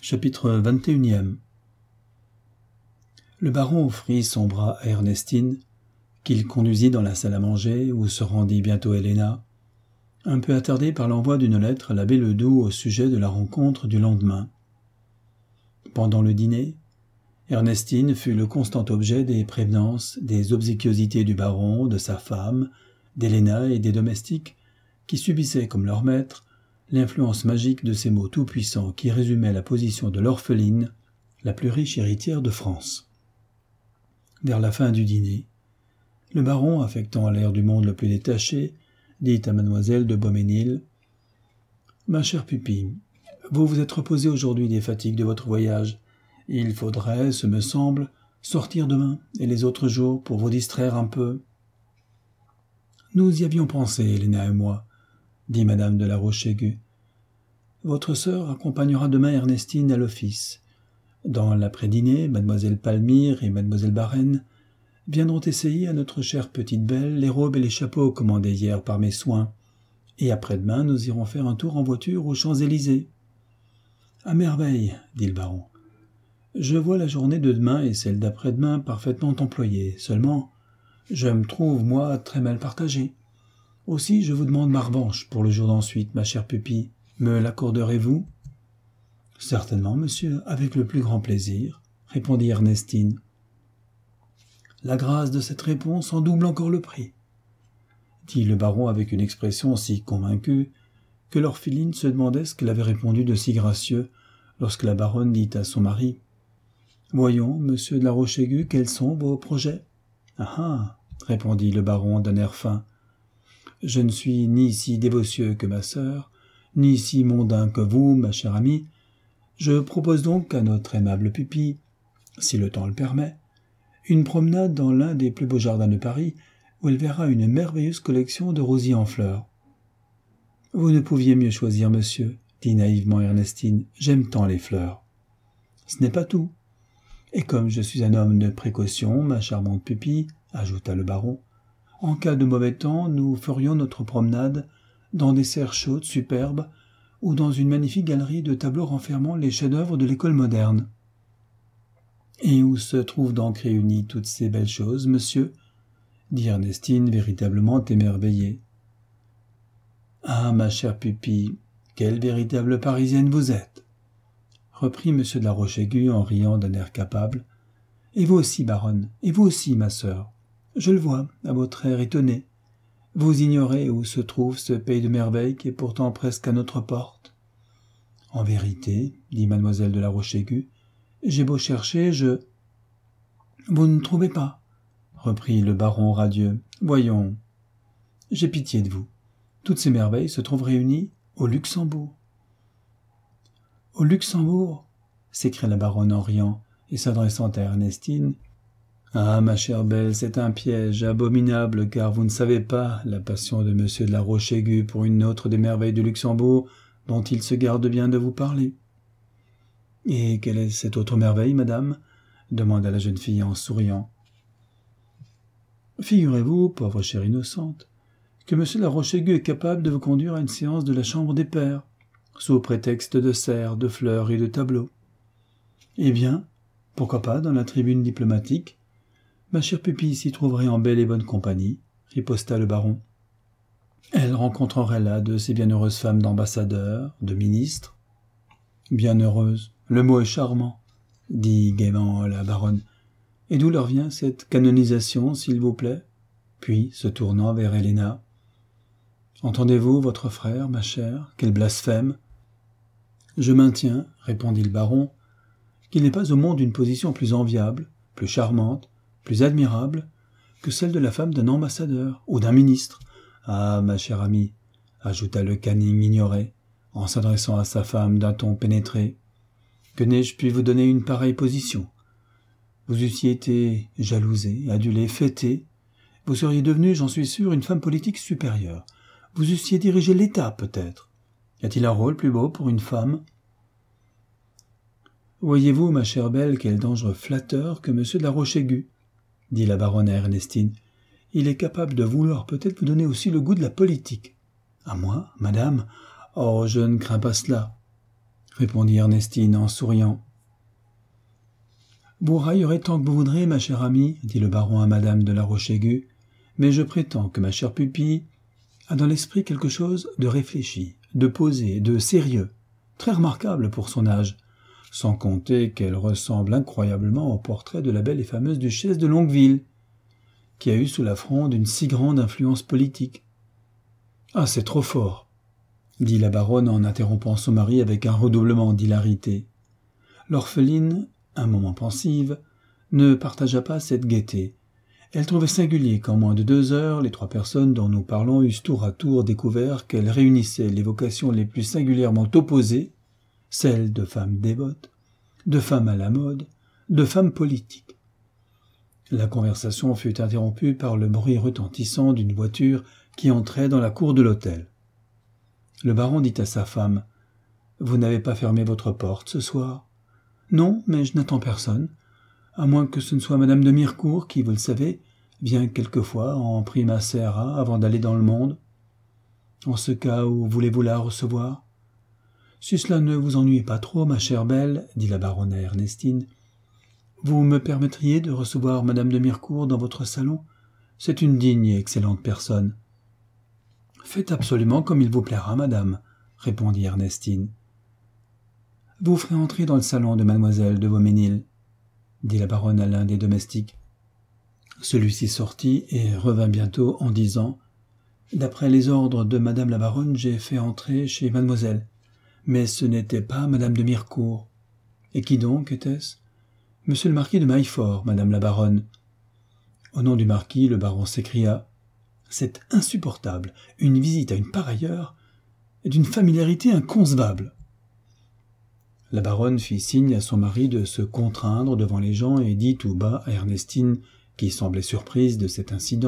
Chapitre 21. Le baron offrit son bras à Ernestine, qu'il conduisit dans la salle à manger, où se rendit bientôt Helena, un peu attardée par l'envoi d'une lettre à l'abbé Ledoux au sujet de la rencontre du lendemain. Pendant le dîner, Ernestine fut le constant objet des prévenances, des obséquiosités du baron, de sa femme, d'Helena et des domestiques, qui subissaient comme leur maître l'influence magique de ces mots tout-puissants qui résumaient la position de l'orpheline, la plus riche héritière de France. Vers la fin du dîner, le baron, affectant l'air du monde le plus détaché, dit à mademoiselle de Beaumesnil : « Ma chère pupille, vous vous êtes reposée aujourd'hui des fatigues de votre voyage. Il faudrait, ce me semble, sortir demain et les autres jours pour vous distraire un peu. » « Nous y avions pensé, Helena et moi, » dit madame de la Roche-Aiguë. « Votre sœur accompagnera demain Ernestine à l'office. Dans l'après-dîner, mademoiselle Palmyre et mademoiselle Barène viendront essayer à notre chère petite belle les robes et les chapeaux commandés hier par mes soins, et après-demain nous irons faire un tour en voiture aux Champs-Élysées. »« À merveille, » dit le baron. « Je vois la journée de demain et celle d'après-demain parfaitement employées, seulement je me trouve, moi, très mal partagé. Aussi, je vous demande ma revanche pour le jour d'ensuite, ma chère pupille. Me l'accorderez-vous ? » ?»« Certainement, monsieur, avec le plus grand plaisir, » répondit Ernestine. La grâce de cette réponse en double encore le prix, dit le baron avec une expression si convaincue que l'orpheline se demandait ce qu'elle avait répondu de si gracieux lorsque la baronne dit à son mari : « Voyons, monsieur de la Roche-Aiguë, quels sont vos projets ? » ?»« Ah ah !» répondit le baron d'un air fin. « Je ne suis ni si dévotieux que ma sœur, ni si mondain que vous, ma chère amie. Je propose donc à notre aimable pupille, si le temps le permet, une promenade dans l'un des plus beaux jardins de Paris, où elle verra une merveilleuse collection de rosiers en fleurs. »« Vous ne pouviez mieux choisir, monsieur, » dit naïvement Ernestine. « J'aime tant les fleurs. »« Ce n'est pas tout. Et comme je suis un homme de précaution, ma charmante pupille, » ajouta le baron, « en cas de mauvais temps, nous ferions notre promenade dans des serres chaudes superbes ou dans une magnifique galerie de tableaux renfermant les chefs-d'œuvre de l'école moderne. »« Et où se trouvent donc réunies toutes ces belles choses, monsieur ? » dit Ernestine, véritablement émerveillée. « Ah, ma chère pupille, quelle véritable Parisienne vous êtes !» reprit monsieur de la Roche-Aiguë en riant d'un air capable. « Et vous aussi, baronne, et vous aussi, ma sœur. Je le vois, à votre air étonné. Vous ignorez où se trouve ce pays de merveilles qui est pourtant presque à notre porte. »« En vérité, dit mademoiselle de la Roche-Aiguë, j'ai beau chercher, je... »« Vous ne trouvez pas ?» reprit le baron radieux. « Voyons, j'ai pitié de vous. Toutes ces merveilles se trouvent réunies au Luxembourg. »« Au Luxembourg ?» s'écria la baronne en riant et s'adressant à Ernestine. « Ah, ma chère belle, c'est un piège abominable, car vous ne savez pas la passion de monsieur de la Roche-Aiguë pour une autre des merveilles du Luxembourg dont il se garde bien de vous parler. »« Et quelle est cette autre merveille, madame ? » demanda la jeune fille en souriant. « Figurez-vous, pauvre chère innocente, que monsieur de la Roche-Aiguë est capable de vous conduire à une séance de la chambre des pairs, sous prétexte de serres, de fleurs et de tableaux. Eh bien, pourquoi pas dans la tribune diplomatique ? Ma chère pupille s'y trouverait en belle et bonne compagnie, » riposta le baron. « Elle rencontrerait là de ces bienheureuses femmes d'ambassadeurs, de ministres. »« Bienheureuses, le mot est charmant, » dit gaiement la baronne. « Et d'où leur vient cette canonisation, s'il vous plaît ?» Puis, se tournant vers Helena, « Entendez-vous votre frère, ma chère, quel blasphème ?»« Je maintiens, » répondit le baron, « qu'il n'est pas au monde une position plus enviable, plus charmante, plus admirable que celle de la femme d'un ambassadeur ou d'un ministre. Ah, ma chère amie, » ajouta le Canning ignoré, en s'adressant à sa femme d'un ton pénétré, « que n'ai-je pu vous donner une pareille position ? Vous eussiez été jalousée, adulée, fêtée. Vous seriez devenue, j'en suis sûr, une femme politique supérieure. Vous eussiez dirigé l'État, peut-être. Y a-t-il un rôle plus beau pour une femme ? Voyez-vous, ma chère belle, quel dangereux flatteur que monsieur de la Roche-Aiguë, dit la baronne à Ernestine. Il est capable de vouloir peut-être vous donner aussi le goût de la politique. À moi, madame ? Oh, je ne crains pas cela. répondit Ernestine en souriant. « Vous raillerez tant que vous voudrez, ma chère amie, dit le baron à madame de la Roche-Aiguë, mais je prétends que ma chère pupille a dans l'esprit quelque chose de réfléchi, de posé, de sérieux, très remarquable pour son âge, sans compter qu'elle ressemble incroyablement au portrait de la belle et fameuse duchesse de Longueville, qui a eu sous la fronde une si grande influence politique. »« Ah, c'est trop fort !» dit la baronne en interrompant son mari avec un redoublement d'hilarité. L'orpheline, un moment pensive, ne partagea pas cette gaieté. Elle trouvait singulier qu'en moins de 2 heures, les 3 personnes dont nous parlons eussent tour à tour découvert qu'elles réunissaient les vocations les plus singulièrement opposées, celles de femmes dévotes, de femmes à la mode, de femmes politiques. La conversation fut interrompue par le bruit retentissant d'une voiture qui entrait dans la cour de l'hôtel. Le baron dit à sa femme : « Vous n'avez pas fermé votre porte ce soir ? » ?»« Non, mais je n'attends personne, à moins que ce ne soit madame de Mirecourt qui, vous le savez, vient quelquefois en prima sera avant d'aller dans le monde. En ce cas où voulez-vous la recevoir ? » ?»« Si cela ne vous ennuie pas trop, ma chère belle, dit la baronne à Ernestine, vous me permettriez de recevoir madame de Mirecourt dans votre salon ? C'est une digne et excellente personne. »« Faites absolument comme il vous plaira, madame, répondit Ernestine. « Vous ferez entrer dans le salon de mademoiselle de Beaumesnil, dit la baronne à l'un des domestiques. Celui-ci sortit et revint bientôt en disant : « D'après les ordres de madame la baronne, j'ai fait entrer chez mademoiselle, mais ce n'était pas madame de Mirecourt. »« Et qui donc était-ce ? » ?»« Monsieur le marquis de Maillefort, madame la baronne. » Au nom du marquis, le baron s'écria : « C'est insupportable, une visite à une pareille heure est d'une familiarité inconcevable. » La baronne fit signe à son mari de se contraindre devant les gens et dit tout bas à Ernestine, qui semblait surprise de cet incident :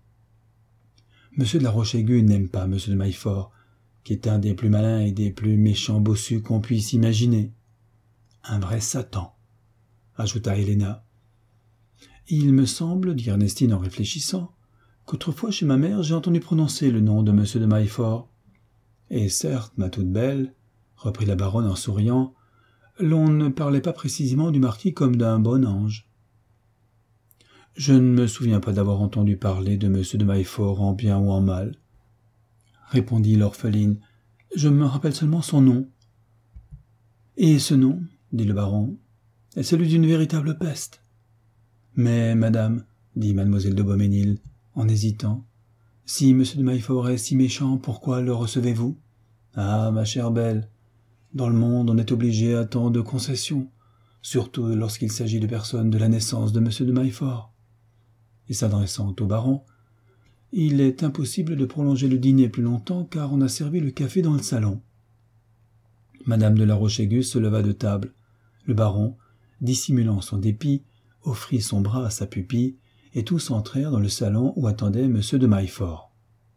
« Monsieur de la Roche-Aiguë n'aime pas monsieur de Maillefort, qui est un des plus malins et des plus méchants bossus qu'on puisse imaginer. »« Un vrai Satan !» ajouta Héléna. « Il me semble, dit Ernestine en réfléchissant, qu'autrefois chez ma mère j'ai entendu prononcer le nom de monsieur de Maillefort. Et certes, ma toute belle, reprit la baronne en souriant, l'on ne parlait pas précisément du marquis comme d'un bon ange. »« Je ne me souviens pas d'avoir entendu parler de monsieur de Maillefort en bien ou en mal, répondit l'orpheline. Je me rappelle seulement son nom. »« Et ce nom, dit le baron, est celui d'une véritable peste. »« Mais, madame, dit mademoiselle de Beaumesnil, en hésitant, si monsieur de Maillefort est si méchant, pourquoi le recevez-vous ? » ?»« Ah, ma chère belle, dans le monde on est obligé à tant de concessions, surtout lorsqu'il s'agit de personnes de la naissance de monsieur de Maillefort. » Et s'adressant au baron, « Il est impossible de prolonger le dîner plus longtemps car on a servi le café dans le salon. » Madame de la Roche-Aiguë se leva de table. Le baron, dissimulant son dépit, offrit son bras à sa pupille, et tous entrèrent dans le salon où attendait monsieur de Maillefort.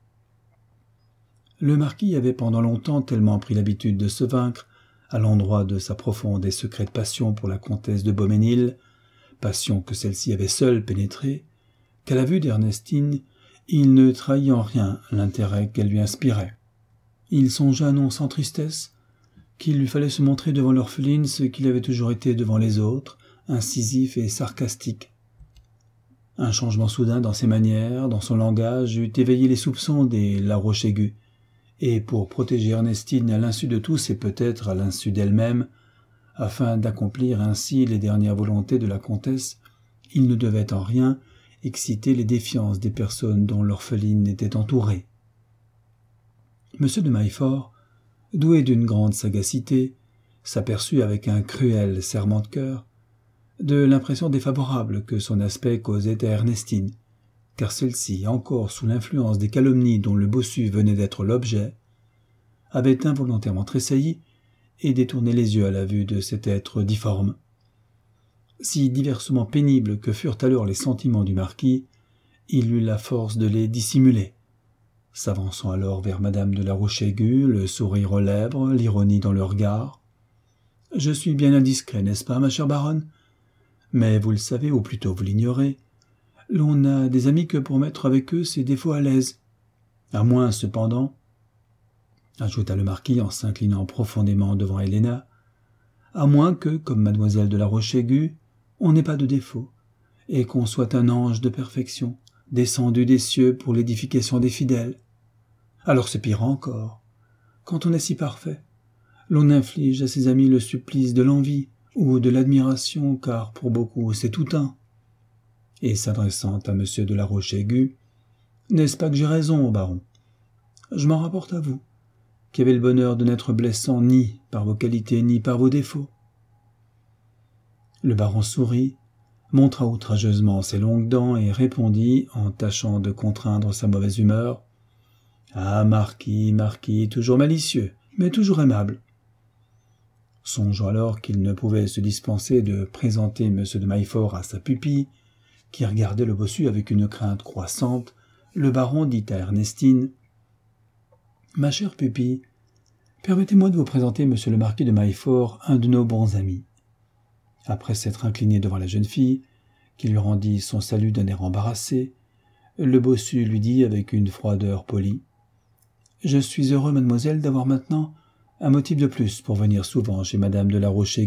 Le marquis avait pendant longtemps tellement pris l'habitude de se vaincre, à l'endroit de sa profonde et secrète passion pour la comtesse de Beaumesnil, passion que celle-ci avait seule pénétrée, qu'à la vue d'Ernestine, il ne trahit en rien l'intérêt qu'elle lui inspirait. Il songea non sans tristesse qu'il lui fallait se montrer devant l'orpheline ce qu'il avait toujours été devant les autres, incisif et sarcastique. Un changement soudain dans ses manières, dans son langage, eût éveillé les soupçons des La Roche-Aiguë, et pour protéger Ernestine à l'insu de tous et peut-être à l'insu d'elle-même, afin d'accomplir ainsi les dernières volontés de la comtesse, il ne devait en rien exciter les défiances des personnes dont l'orpheline était entourée. Monsieur de Maillefort, doué d'une grande sagacité, s'aperçut avec un cruel serrement de cœur de l'impression défavorable que son aspect causait à Ernestine, car celle-ci, encore sous l'influence des calomnies dont le bossu venait d'être l'objet, avait involontairement tressailli et détourné les yeux à la vue de cet être difforme. Si diversement pénibles que furent alors les sentiments du marquis, il eut la force de les dissimuler, s'avançant alors vers madame de la Roche-Aiguë, le sourire aux lèvres, l'ironie dans le regard. « Je suis bien indiscret, n'est-ce pas, ma chère baronne ? Mais vous le savez, ou plutôt vous l'ignorez, l'on n'a des amis que pour mettre avec eux ses défauts à l'aise. À moins, cependant, ajouta le marquis en s'inclinant profondément devant Héléna, à moins que, comme mademoiselle de la Roche-Aiguë, on n'ait pas de défaut, et qu'on soit un ange de perfection, descendu des cieux pour l'édification des fidèles. Alors c'est pire encore. Quand on est si parfait, l'on inflige à ses amis le supplice de l'envie ou de l'admiration, car pour beaucoup c'est tout un. Et s'adressant à M. de la Roche-Aiguë, « N'est-ce pas que j'ai raison, baron? Je m'en rapporte à vous, qui avez le bonheur de n'être blessant ni par vos qualités ni par vos défauts. » Le baron sourit, montra outrageusement ses longues dents et répondit, en tâchant de contraindre sa mauvaise humeur, « Ah, marquis, toujours malicieux, mais toujours aimable. » Songeant alors qu'il ne pouvait se dispenser de présenter M. de Maillefort à sa pupille, qui regardait le bossu avec une crainte croissante, le baron dit à Ernestine, « Ma chère pupille, permettez-moi de vous présenter M. le marquis de Maillefort, un de nos bons amis. » Après s'être incliné devant la jeune fille, qui lui rendit son salut d'un air embarrassé, le bossu lui dit avec une froideur polie, « Je suis heureux, mademoiselle, d'avoir maintenant un motif de plus pour venir souvent chez madame de la Roche-Aiguë. »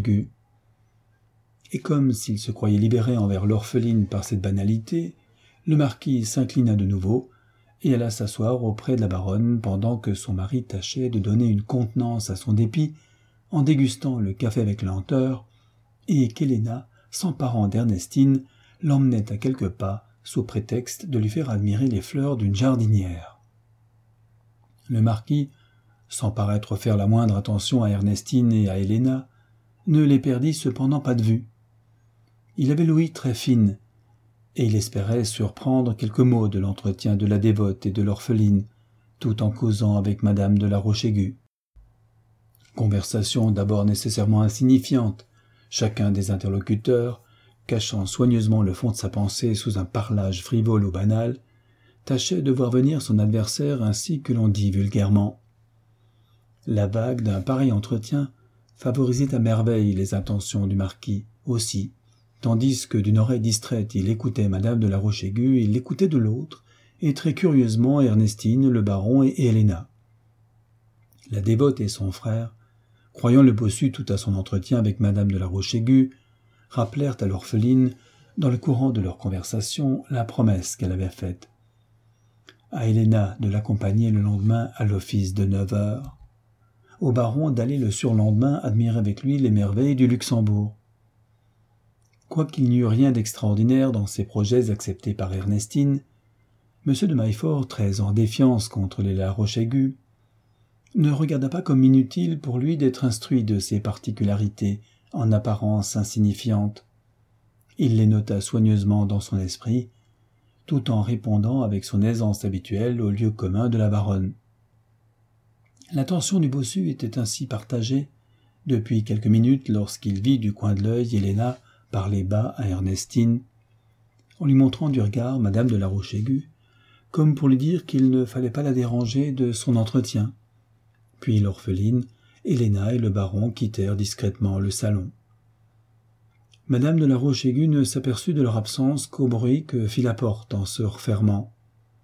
Et comme s'il se croyait libéré envers l'orpheline par cette banalité, le marquis s'inclina de nouveau et alla s'asseoir auprès de la baronne pendant que son mari tâchait de donner une contenance à son dépit en dégustant le café avec lenteur, et qu'Héléna, s'emparant d'Ernestine, l'emmenait à quelques pas sous prétexte de lui faire admirer les fleurs d'une jardinière. Le marquis, sans paraître faire la moindre attention à Ernestine et à Héléna, ne les perdit cependant pas de vue. Il avait l'ouïe très fine, et il espérait surprendre quelques mots de l'entretien de la dévote et de l'orpheline, tout en causant avec madame de la Roche-Aiguë. Conversation d'abord nécessairement insignifiante, chacun des interlocuteurs, cachant soigneusement le fond de sa pensée sous un parlage frivole ou banal, tâchait de voir venir son adversaire ainsi que l'on dit vulgairement. La vague d'un pareil entretien favorisait à merveille les intentions du marquis aussi, tandis que d'une oreille distraite il écoutait madame de la Roche-Aiguë, il l'écoutait de l'autre, et très curieusement Ernestine, le baron et Héléna. La dévote et son frère, croyant le bossu tout à son entretien avec madame de la Roche-Aiguë, rappelèrent à l'orpheline, dans le courant de leur conversation, la promesse qu'elle avait faite à Héléna de l'accompagner le lendemain à l'office de 9 heures, au baron d'aller le surlendemain admirer avec lui les merveilles du Luxembourg. Quoiqu'il n'y eût rien d'extraordinaire dans ces projets acceptés par Ernestine, M. de Maillefort, très en défiance contre les la Roche-Aiguë, ne regarda pas comme inutile pour lui d'être instruit de ces particularités en apparence insignifiantes. Il les nota soigneusement dans son esprit, tout en répondant avec son aisance habituelle au lieu commun de la baronne. L'attention du bossu était ainsi partagée depuis quelques minutes lorsqu'il vit du coin de l'œil Héléna parler bas à Ernestine, en lui montrant du regard madame de la Roche-Aiguë, comme pour lui dire qu'il ne fallait pas la déranger de son entretien. Puis l'orpheline, Héléna et le baron quittèrent discrètement le salon. Madame de la Roche-Aiguë ne s'aperçut de leur absence qu'au bruit que fit la porte en se refermant.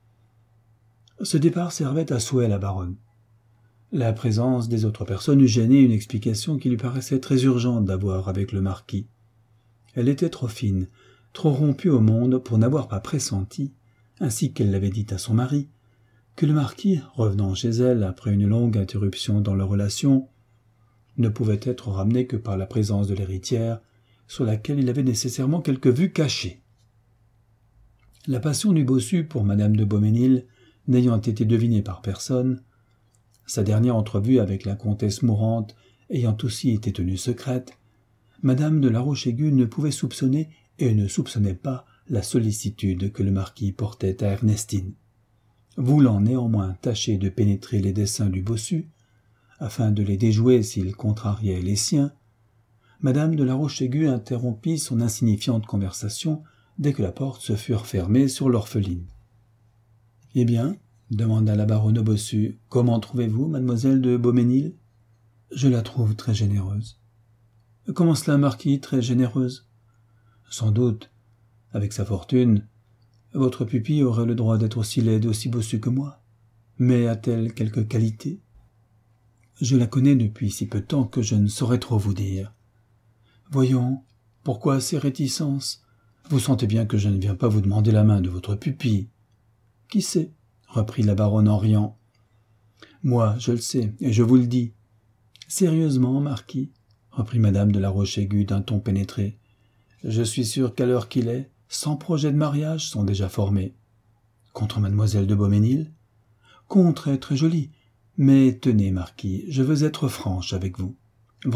Ce départ servait à souhait la baronne. La présence des autres personnes eût gêné une explication qui lui paraissait très urgente d'avoir avec le marquis. Elle était trop fine, trop rompue au monde pour n'avoir pas pressenti, ainsi qu'elle l'avait dit à son mari, que le marquis, revenant chez elle après une longue interruption dans leur relation, ne pouvait être ramené que par la présence de l'héritière, sur laquelle il avait nécessairement quelque vue cachée. La passion du bossu pour madame de Beaumesnil n'ayant été devinée par personne, sa dernière entrevue avec la comtesse mourante ayant aussi été tenue secrète, madame de la Roche-Aiguë ne pouvait soupçonner et ne soupçonnait pas la sollicitude que le marquis portait à Ernestine. Voulant néanmoins tâcher de pénétrer les desseins du bossu, afin de les déjouer s'ils contrariaient les siens, madame de la Roche-Aiguë interrompit son insignifiante conversation dès que la porte se fut refermée sur l'orpheline. « Eh bien, demanda la baronne au bossu, comment trouvez-vous mademoiselle de Beaumesnil ? Je la trouve très généreuse. Comment cela, marquis, très généreuse ? Sans doute, avec sa fortune, votre pupille aurait le droit d'être aussi laide et aussi bossue que moi. Mais a-t-elle quelque qualité ? Je la connais depuis si peu de temps que je ne saurais trop vous dire. »« Voyons, pourquoi ces réticences ? Vous sentez bien que je ne viens pas vous demander la main de votre pupille. »« Qui sait ?» reprit la baronne en riant. « Moi, je le sais, et je vous le dis. »« Sérieusement, marquis, » reprit madame de la Roche-Aiguë d'un ton pénétré, « je suis sûr qu'à l'heure qu'il est, 100 projets de mariage sont déjà formés. »« Contre mademoiselle de Beaumesnil ? » ?»« Contre est très joli. Mais tenez, marquis, je veux être franche avec vous. »« Vraiment ?»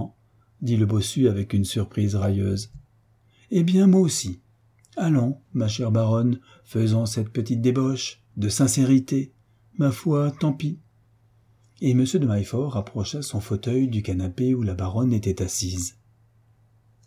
dit le bossu avec une surprise railleuse. « Eh bien, moi aussi. Allons, ma chère baronne, faisons cette petite débauche, de sincérité. Ma foi, tant pis. » Et M. de Maillefort rapprocha son fauteuil du canapé où la baronne était assise.